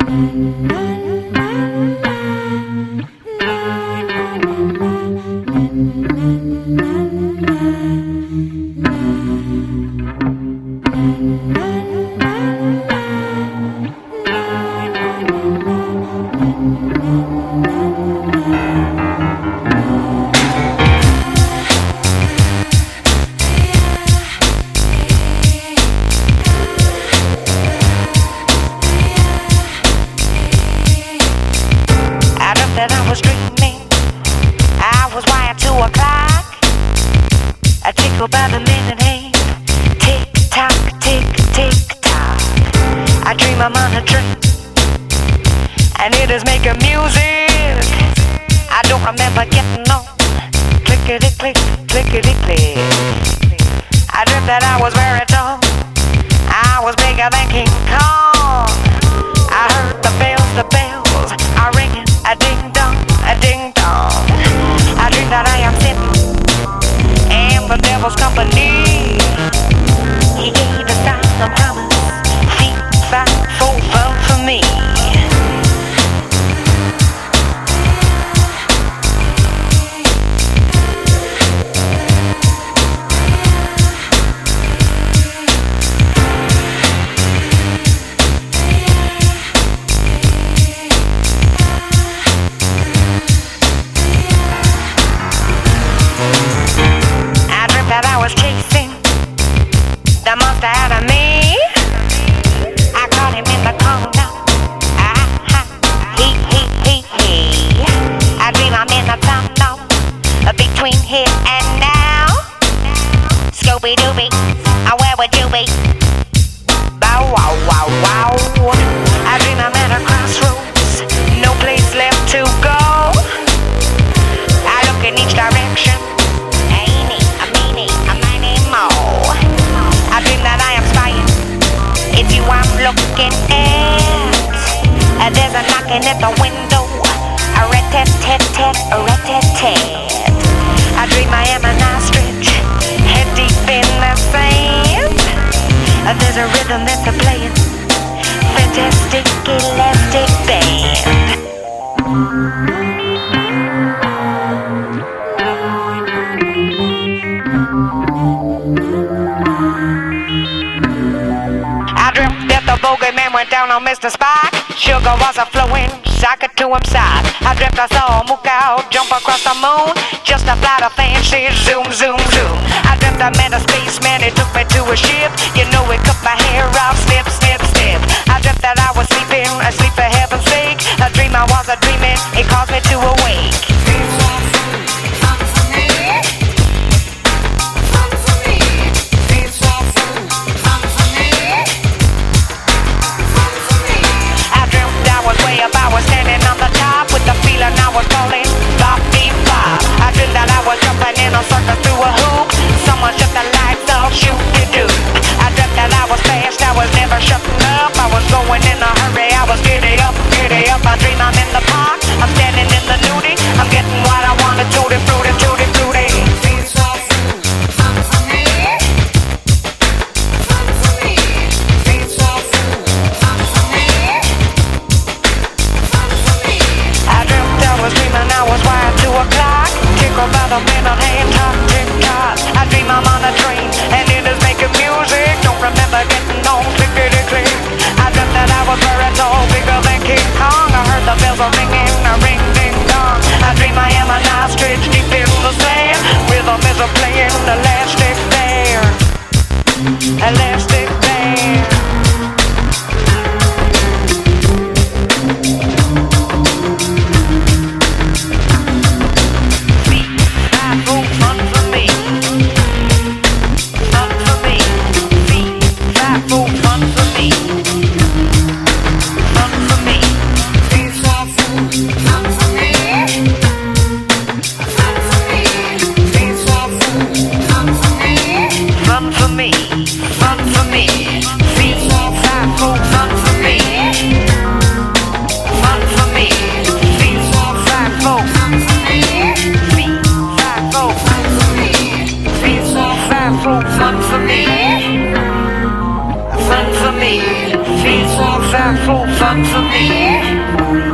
That I was dreaming, I was wired to a clock, a tickle by the minute hand, tick tock, tick tick tock. I dream I'm on a train, and it is making music. I don't remember getting on, clickety click, clickety click. I dreamt that I was very tall, I was bigger than King Kong. I heard the bells are ringing. A ding dong, a ding dong. I dream that I am sitting in the devil's company. He gave a sign of promise, 3, 5, 4, 5 for me. Chasing the monster out of me. I caught him in the corner. He. I dream I'm in the tunnel between here and now. Scooby Dooby, where would you be? Bow wow wow wow. I dream I'm at a crossroads, no place left to go. I look in each direction. I dream that I am spying. It's you I'm looking at. There's a knocking at the window. A rat-tat-tat-tat, a rat-tat-tat. I dream I am an ostrich, head deep in the sand. There's a rhythm that's a playing, fantastic elastic band. I dreamt that the bogeyman went down on Mr. Spock. Sugar was a flowing socket to him side. I dreamt I saw a mook owl jump across the moon, just a flight of fancy zoom, zoom, zoom. I dreamt I met a spaceman, he took me to a ship. You know he cut my hair off, snip, snip, snip. I dreamt that I was sleeping, asleep for heaven's sake. A dream I was a dreaming, it caused me to awake. I was standing on the top with the feeling I was falling, bop, beep, bop. I dreamed that I was jumping in a circle through a hoop. Someone shut the lights off, shoot-de-doo. I dreamt that I was fast, I was never shutting up. I was going in a hurry, I was giddy up, giddy up. I dream I'm in the park, I'm standing in the nudie. I'm getting what I wanted, tutti frutti, tutti frutti. I was wired to a clock, tickled by the minute hand, tick tock. I dream I'm on a train, and it is making for me.